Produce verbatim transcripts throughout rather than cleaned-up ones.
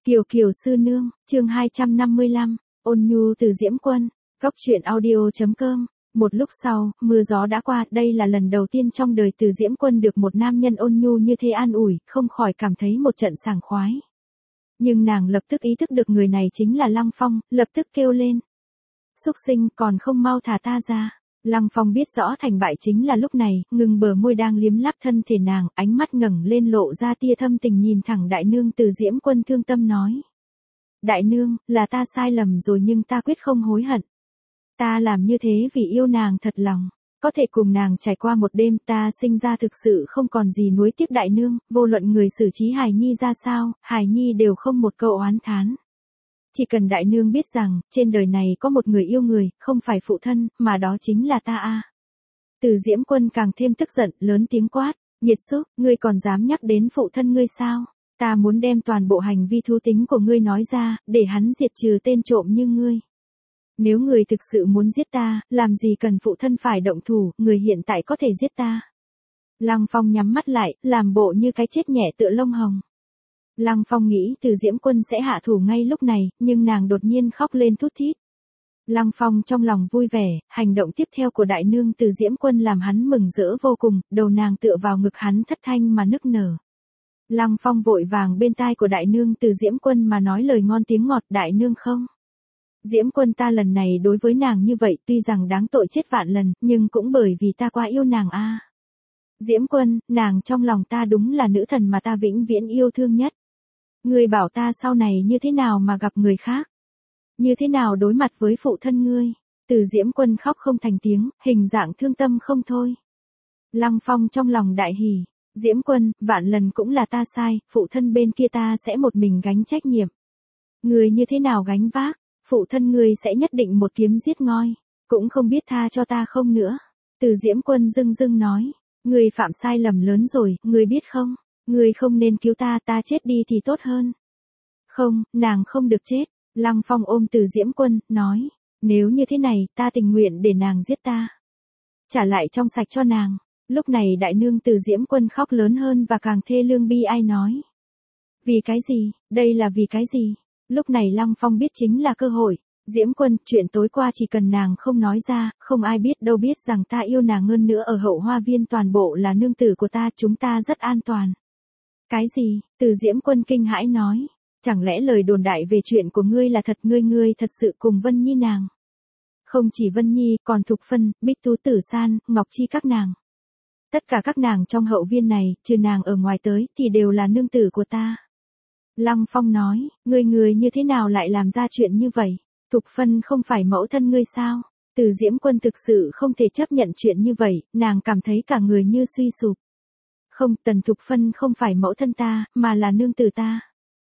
Kiều Kiều sư nương, chương hai trăm năm mươi lăm, ôn nhu từ Diễm Quân, góc truyện audio.com. Một lúc sau, mưa gió đã qua, đây là lần đầu tiên trong đời Từ Diễm Quân được một nam nhân ôn nhu như thế an ủi, không khỏi cảm thấy một trận sảng khoái. Nhưng nàng lập tức ý thức được người này chính là Lăng Phong, lập tức kêu lên. Súc sinh, còn không mau thả ta ra. Lăng Phong biết rõ thành bại chính là lúc này, ngừng bờ môi đang liếm láp thân thể nàng, ánh mắt ngẩng lên lộ ra tia thâm tình nhìn thẳng đại nương Từ Diễm Quân thương tâm nói. Đại nương, là ta sai lầm rồi nhưng ta quyết không hối hận. Ta làm như thế vì yêu nàng thật lòng, có thể cùng nàng trải qua một đêm, ta sinh ra thực sự không còn gì nuối tiếc đại nương, vô luận người xử trí Hải Nhi ra sao, Hải Nhi đều không một câu oán thán. Chỉ cần đại nương biết rằng, trên đời này có một người yêu người, không phải phụ thân, mà đó chính là ta a. Từ Diễm Quân càng thêm tức giận, lớn tiếng quát, nghiệt xúc, ngươi còn dám nhắc đến phụ thân ngươi sao? Ta muốn đem toàn bộ hành vi thú tính của ngươi nói ra, để hắn diệt trừ tên trộm như ngươi. Nếu người thực sự muốn giết ta, làm gì cần phụ thân phải động thủ, người hiện tại có thể giết ta. Lăng Phong nhắm mắt lại, làm bộ như cái chết nhẹ tựa lông hồng. Lăng Phong nghĩ Từ Diễm Quân sẽ hạ thủ ngay lúc này, nhưng nàng đột nhiên khóc lên thút thít. Lăng Phong trong lòng vui vẻ, hành động tiếp theo của đại nương Từ Diễm Quân làm hắn mừng rỡ vô cùng, đầu nàng tựa vào ngực hắn thất thanh mà nức nở. Lăng Phong vội vàng bên tai của đại nương Từ Diễm Quân mà nói lời ngon tiếng ngọt, đại nương không. Diễm Quân ta lần này đối với nàng như vậy tuy rằng đáng tội chết vạn lần, nhưng cũng bởi vì ta quá yêu nàng a. À. Diễm Quân, nàng trong lòng ta đúng là nữ thần mà ta vĩnh viễn yêu thương nhất. Ngươi bảo ta sau này như thế nào mà gặp người khác? Như thế nào đối mặt với phụ thân ngươi? Từ Diễm Quân khóc không thành tiếng, hình dạng thương tâm không thôi. Lăng Phong trong lòng đại hỉ. Diễm Quân, vạn lần cũng là ta sai, phụ thân bên kia ta sẽ một mình gánh trách nhiệm. Ngươi như thế nào gánh vác? Phụ thân ngươi sẽ nhất định một kiếm giết ngoi, cũng không biết tha cho ta không nữa. Từ Diễm Quân dưng dưng nói, ngươi phạm sai lầm lớn rồi, ngươi biết không? Ngươi không nên cứu ta, ta chết đi thì tốt hơn. Không, nàng không được chết. Lăng Phong ôm Từ Diễm Quân, nói, nếu như thế này, ta tình nguyện để nàng giết ta. Trả lại trong sạch cho nàng. Lúc này đại nương Từ Diễm Quân khóc lớn hơn và càng thê lương bi ai nói. Vì cái gì, đây là vì cái gì? Lúc này Lăng Phong biết chính là cơ hội. Diễm Quân, chuyện tối qua chỉ cần nàng không nói ra, không ai biết đâu biết rằng ta yêu nàng hơn nữa ở hậu hoa viên toàn bộ là nương tử của ta, chúng ta rất an toàn. Cái gì? Từ Diễm Quân kinh hãi nói. Chẳng lẽ lời đồn đại về chuyện của ngươi là thật, ngươi ngươi thật sự cùng Vân Nhi nàng? Không chỉ Vân Nhi, còn Thục Phân, Bích Tú Tử San, Ngọc Chi các nàng. Tất cả các nàng trong hậu viên này, trừ nàng ở ngoài tới, thì đều là nương tử của ta. Lăng Phong nói, ngươi người như thế nào lại làm ra chuyện như vậy? Thục Phân không phải mẫu thân ngươi sao? Từ Diễm Quân thực sự không thể chấp nhận chuyện như vậy, nàng cảm thấy cả người như suy sụp. Không, Tần Thục Phân không phải mẫu thân ta, mà là nương tử ta.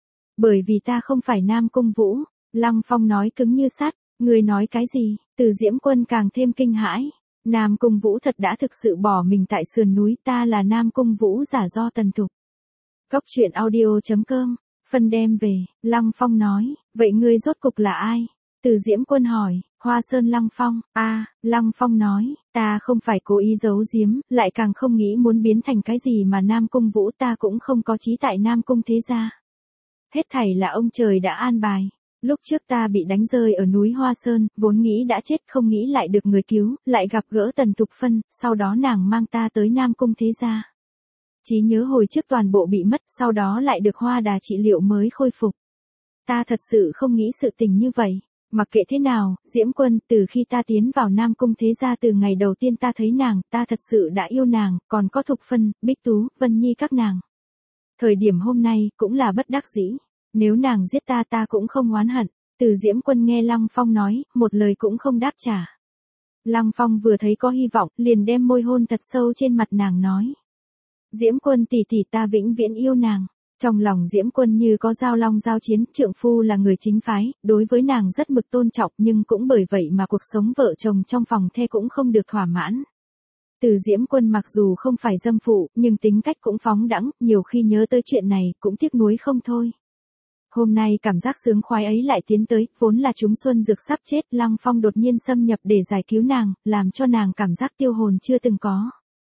Bởi vì ta không phải Nam Cung Vũ. Lăng Phong nói cứng như sắt, ngươi nói cái gì? Từ Diễm Quân càng thêm kinh hãi. Nam Cung Vũ thật đã thực sự bỏ mình tại sườn núi, ta là Nam Cung Vũ giả do Tần Thục. Góc truyện audio.com. Phân đem về, Lăng Phong nói, vậy ngươi rốt cục là ai? Từ Diễm Quân hỏi, Hoa Sơn Lăng Phong, a, à, Lăng Phong nói, ta không phải cố ý giấu giếm, lại càng không nghĩ muốn biến thành cái gì mà Nam Cung Vũ, ta cũng không có chí tại Nam Cung thế gia. Hết thảy là ông trời đã an bài. Lúc trước ta bị đánh rơi ở núi Hoa Sơn, vốn nghĩ đã chết không nghĩ lại được người cứu, lại gặp gỡ Tần Thục Phân, sau đó nàng mang ta tới Nam Cung thế gia. Trí nhớ hồi trước toàn bộ bị mất, sau đó lại được Hoa Đà trị liệu mới khôi phục. Ta thật sự không nghĩ sự tình như vậy. Mặc kệ thế nào, Diễm Quân, từ khi ta tiến vào Nam Cung thế gia từ ngày đầu tiên ta thấy nàng, ta thật sự đã yêu nàng, còn có Thục Phân, Bích Tú, Vân Nhi các nàng. Thời điểm hôm nay, cũng là bất đắc dĩ. Nếu nàng giết ta ta cũng không oán hận. Từ Diễm Quân nghe Lăng Phong nói, một lời cũng không đáp trả. Lăng Phong vừa thấy có hy vọng, liền đem môi hôn thật sâu trên mặt nàng nói. Diễm Quân tỷ tỷ ta vĩnh viễn yêu nàng. Trong lòng Diễm Quân như có giao long giao chiến, trượng phu là người chính phái, đối với nàng rất mực tôn trọng nhưng cũng bởi vậy mà cuộc sống vợ chồng trong phòng the cũng không được thỏa mãn. Từ Diễm Quân mặc dù không phải dâm phụ, nhưng tính cách cũng phóng đãng, nhiều khi nhớ tới chuyện này, cũng tiếc nuối không thôi. Hôm nay cảm giác sướng khoái ấy lại tiến tới, vốn là chúng xuân dược sắp chết, Lăng Phong đột nhiên xâm nhập để giải cứu nàng, làm cho nàng cảm giác tiêu hồn chưa từng có.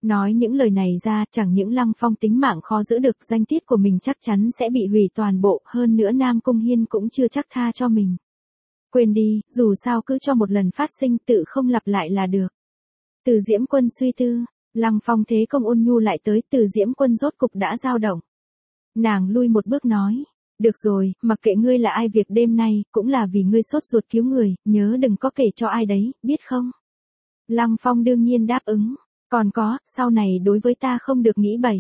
Nói những lời này ra, chẳng những Lăng Phong tính mạng khó giữ được, danh tiết của mình chắc chắn sẽ bị hủy toàn bộ, hơn nữa Nam Cung Hiên cũng chưa chắc tha cho mình. Quên đi, dù sao cứ cho một lần phát sinh tự không lặp lại là được. Từ Diễm Quân suy tư, Lăng Phong thế công ôn nhu lại tới, Từ Diễm Quân rốt cục đã dao động. Nàng lui một bước nói, được rồi, mặc kệ ngươi là ai, việc đêm nay, cũng là vì ngươi sốt ruột cứu người, nhớ đừng có kể cho ai đấy, biết không? Lăng Phong đương nhiên đáp ứng, còn có, sau này đối với ta không được nghĩ bậy.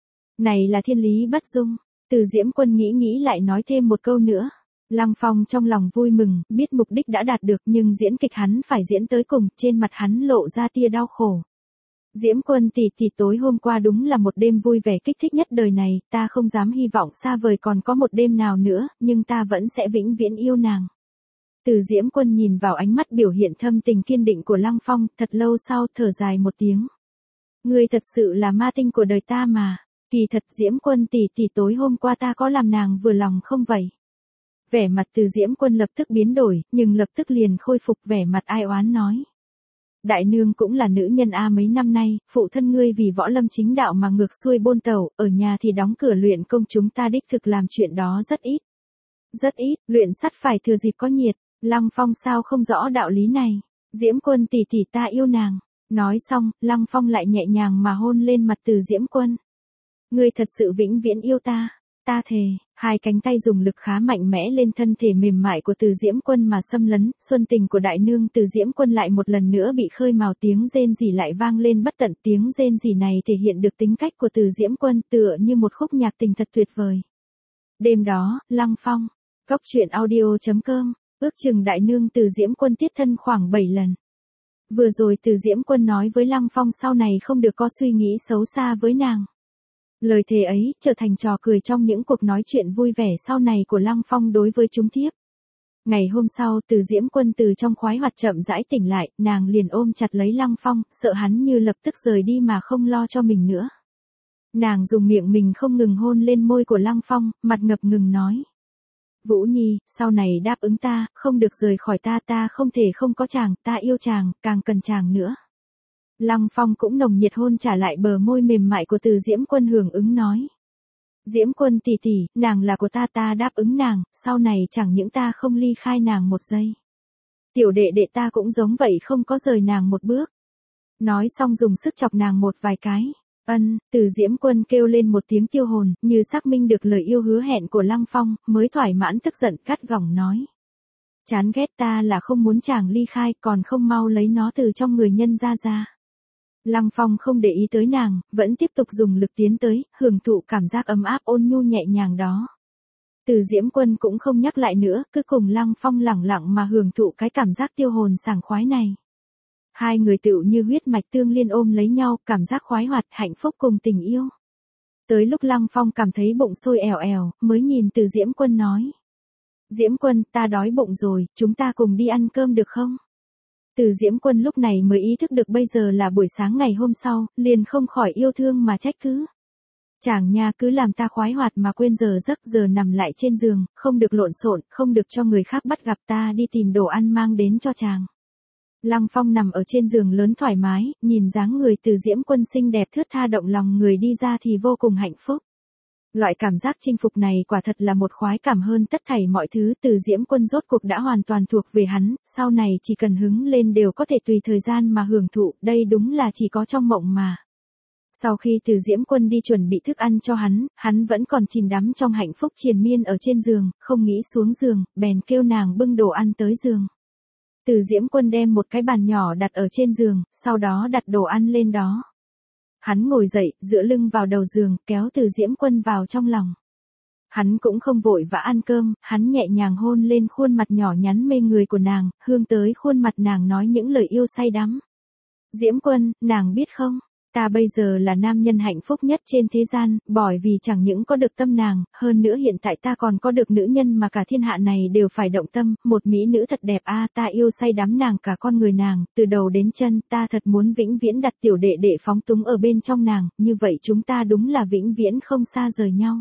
Này là thiên lý bất dung, Từ Diễm Quân nghĩ nghĩ lại nói thêm một câu nữa. Lăng Phong trong lòng vui mừng, biết mục đích đã đạt được nhưng diễn kịch hắn phải diễn tới cùng, trên mặt hắn lộ ra tia đau khổ. Diễm Quân tỷ tỷ, tối hôm qua đúng là một đêm vui vẻ kích thích nhất đời này, ta không dám hy vọng xa vời còn có một đêm nào nữa, nhưng ta vẫn sẽ vĩnh viễn yêu nàng. Từ Diễm Quân nhìn vào ánh mắt biểu hiện thâm tình kiên định của Lăng Phong, thật lâu sau thở dài một tiếng. Ngươi thật sự là ma tinh của đời ta mà, kỳ thật Diễm Quân tỷ tỷ, tối hôm qua ta có làm nàng vừa lòng không vậy? Vẻ mặt Từ Diễm Quân lập tức biến đổi, nhưng lập tức liền khôi phục vẻ mặt ai oán nói. Đại nương cũng là nữ nhân a, mấy năm nay, phụ thân ngươi vì võ lâm chính đạo mà ngược xuôi bôn tẩu, ở nhà thì đóng cửa luyện công, chúng ta đích thực làm chuyện đó rất ít. Rất ít, luyện sắt phải thừa dịp có nhiệt. Lăng Phong sao không rõ đạo lý này? Diễm Quân tỷ tỷ, ta yêu nàng. Nói xong, Lăng Phong lại nhẹ nhàng mà hôn lên mặt Từ Diễm Quân. Ngươi thật sự vĩnh viễn yêu ta. Ta thề. Hai cánh tay dùng lực khá mạnh mẽ lên thân thể mềm mại của Từ Diễm Quân mà xâm lấn, xuân tình của đại nương. Từ Diễm Quân lại một lần nữa bị khơi mào, tiếng rên rỉ lại vang lên bất tận, tiếng rên rỉ này thể hiện được tính cách của Từ Diễm Quân, tựa như một khúc nhạc tình thật tuyệt vời. Đêm đó, Lăng Phong, Cốc Truyện Audio chấm com, ước chừng đại nương Từ Diễm Quân tiết thân khoảng bảy lần. Vừa rồi Từ Diễm Quân nói với Lăng Phong sau này không được có suy nghĩ xấu xa với nàng. Lời thề ấy trở thành trò cười trong những cuộc nói chuyện vui vẻ sau này của Lăng Phong đối với chúng thiếp. Ngày hôm sau, Từ Diễm Quân từ trong khoái hoạt chậm rãi tỉnh lại, nàng liền ôm chặt lấy Lăng Phong, sợ hắn như lập tức rời đi mà không lo cho mình nữa. Nàng dùng miệng mình không ngừng hôn lên môi của Lăng Phong, mặt ngập ngừng nói. Vũ Nhi, sau này đáp ứng ta, không được rời khỏi ta, ta không thể không có chàng, ta yêu chàng, càng cần chàng nữa. Lăng Phong cũng nồng nhiệt hôn trả lại bờ môi mềm mại của Từ Diễm Quân, hưởng ứng nói. Diễm Quân tỷ tỷ, nàng là của ta, ta đáp ứng nàng, sau này chẳng những ta không ly khai nàng một giây. Tiểu đệ đệ ta cũng giống vậy, không có rời nàng một bước. Nói xong dùng sức chọc nàng một vài cái. Ân, Từ Diễm Quân kêu lên một tiếng tiêu hồn, như xác minh được lời yêu hứa hẹn của Lăng Phong, mới thỏa mãn tức giận cắt gỏng nói. Chán ghét, ta là không muốn chàng ly khai, còn không mau lấy nó từ trong người nhân ra ra. Lăng Phong không để ý tới nàng, vẫn tiếp tục dùng lực tiến tới, hưởng thụ cảm giác ấm áp ôn nhu nhẹ nhàng đó. Từ Diễm Quân cũng không nhắc lại nữa, cứ cùng Lăng Phong lẳng lặng mà hưởng thụ cái cảm giác tiêu hồn sảng khoái này. Hai người tựu như huyết mạch tương liên ôm lấy nhau, cảm giác khoái hoạt, hạnh phúc cùng tình yêu. Tới lúc Lăng Phong cảm thấy bụng sôi èo èo, mới nhìn Từ Diễm Quân nói. Diễm Quân, ta đói bụng rồi, chúng ta cùng đi ăn cơm được không? Từ Diễm Quân lúc này mới ý thức được bây giờ là buổi sáng ngày hôm sau, liền không khỏi yêu thương mà trách cứ. Chàng nha, cứ làm ta khoái hoạt mà quên giờ giấc, giờ nằm lại trên giường, không được lộn xộn, không được cho người khác bắt gặp, ta đi tìm đồ ăn mang đến cho chàng. Lăng Phong nằm ở trên giường lớn thoải mái, nhìn dáng người Từ Diễm Quân xinh đẹp thướt tha động lòng người đi ra thì vô cùng hạnh phúc. Loại cảm giác chinh phục này quả thật là một khoái cảm hơn tất thảy mọi thứ. Từ Diễm Quân rốt cuộc đã hoàn toàn thuộc về hắn, sau này chỉ cần hứng lên đều có thể tùy thời gian mà hưởng thụ, đây đúng là chỉ có trong mộng mà. Sau khi Từ Diễm Quân đi chuẩn bị thức ăn cho hắn, hắn vẫn còn chìm đắm trong hạnh phúc triền miên ở trên giường, không nghĩ xuống giường, bèn kêu nàng bưng đồ ăn tới giường. Từ Diễm Quân đem một cái bàn nhỏ đặt ở trên giường, sau đó đặt đồ ăn lên đó. Hắn ngồi dậy, dựa lưng vào đầu giường, kéo Từ Diễm Quân vào trong lòng. Hắn cũng không vội vã ăn cơm, hắn nhẹ nhàng hôn lên khuôn mặt nhỏ nhắn mê người của nàng, hương tới khuôn mặt nàng nói những lời yêu say đắm. Diễm Quân, nàng biết không, ta bây giờ là nam nhân hạnh phúc nhất trên thế gian, bởi vì chẳng những có được tâm nàng, hơn nữa hiện tại ta còn có được nữ nhân mà cả thiên hạ này đều phải động tâm, một mỹ nữ thật đẹp a, ta yêu say đắm nàng cả con người nàng, từ đầu đến chân, ta thật muốn vĩnh viễn đặt tiểu đệ đệ phóng túng ở bên trong nàng, như vậy chúng ta đúng là vĩnh viễn không xa rời nhau.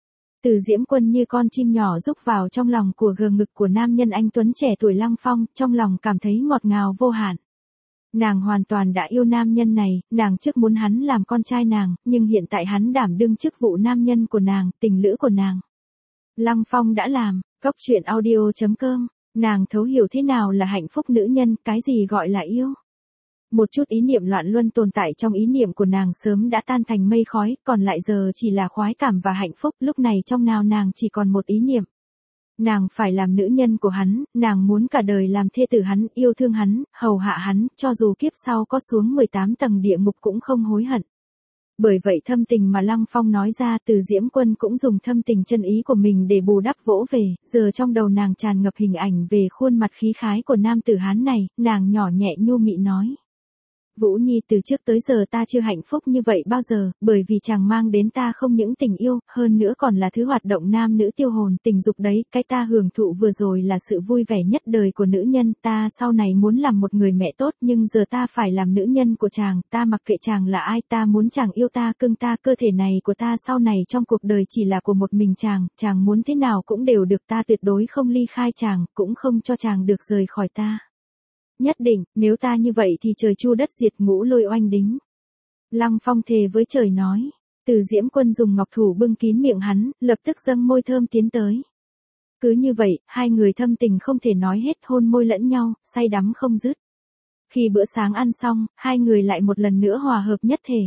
Từ Diễm Quân như con chim nhỏ rúc vào trong lòng của gờ ngực của nam nhân anh tuấn trẻ tuổi Lăng Phong, trong lòng cảm thấy ngọt ngào vô hạn. Nàng hoàn toàn đã yêu nam nhân này, nàng trước muốn hắn làm con trai nàng, nhưng hiện tại hắn đảm đương chức vụ nam nhân của nàng, tình lữ của nàng. Lăng Phong đã làm, Cốc Truyện Audio chấm com, nàng thấu hiểu thế nào là hạnh phúc nữ nhân, cái gì gọi là yêu. Một chút ý niệm loạn luân tồn tại trong ý niệm của nàng sớm đã tan thành mây khói, còn lại giờ chỉ là khoái cảm và hạnh phúc, lúc này trong nào nàng chỉ còn một ý niệm. Nàng phải làm nữ nhân của hắn, nàng muốn cả đời làm thê tử hắn, yêu thương hắn, hầu hạ hắn, cho dù kiếp sau có xuống mười tám tầng địa ngục cũng không hối hận. Bởi vậy thâm tình mà Lăng Phong nói ra, Từ Diễm Quân cũng dùng thâm tình chân ý của mình để bù đắp vỗ về, giờ trong đầu nàng tràn ngập hình ảnh về khuôn mặt khí khái của nam tử Hán này, nàng nhỏ nhẹ nhu mị nói. Vũ Nhi, từ trước tới giờ ta chưa hạnh phúc như vậy bao giờ, bởi vì chàng mang đến ta không những tình yêu, hơn nữa còn là thứ hoạt động nam nữ tiêu hồn, tình dục đấy, cái ta hưởng thụ vừa rồi là sự vui vẻ nhất đời của nữ nhân, ta sau này muốn làm một người mẹ tốt, nhưng giờ ta phải làm nữ nhân của chàng, ta mặc kệ chàng là ai, ta muốn chàng yêu ta, cưng ta, cơ thể này của ta sau này trong cuộc đời chỉ là của một mình chàng, chàng muốn thế nào cũng đều được, ta tuyệt đối không ly khai chàng, cũng không cho chàng được rời khỏi ta. Nhất định, nếu ta như vậy thì trời chu đất diệt, ngũ lôi oanh đính. Lăng Phong thề với trời nói. Từ Diễm Quân dùng ngọc thủ bưng kín miệng hắn, lập tức dâng môi thơm tiến tới. Cứ như vậy, hai người thâm tình không thể nói hết, hôn môi lẫn nhau, say đắm không dứt. Khi bữa sáng ăn xong, hai người lại một lần nữa hòa hợp nhất thể.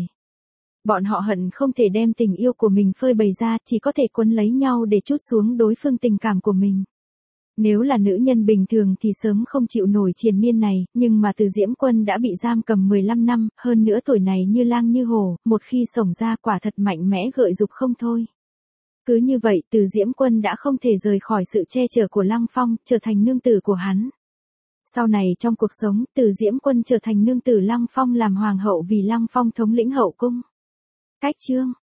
Bọn họ hận không thể đem tình yêu của mình phơi bày ra, chỉ có thể quấn lấy nhau để trút xuống đối phương tình cảm của mình. Nếu là nữ nhân bình thường thì sớm không chịu nổi triền miên này, nhưng mà Từ Diễm Quân đã bị giam cầm mười lăm năm, hơn nữa tuổi này như lang như hổ, một khi xổng ra quả thật mạnh mẽ gợi dục không thôi. Cứ như vậy, Từ Diễm Quân đã không thể rời khỏi sự che chở của Lăng Phong, trở thành nương tử của hắn. Sau này trong cuộc sống, Từ Diễm Quân trở thành nương tử Lăng Phong, làm hoàng hậu vì Lăng Phong thống lĩnh hậu cung. Cách chương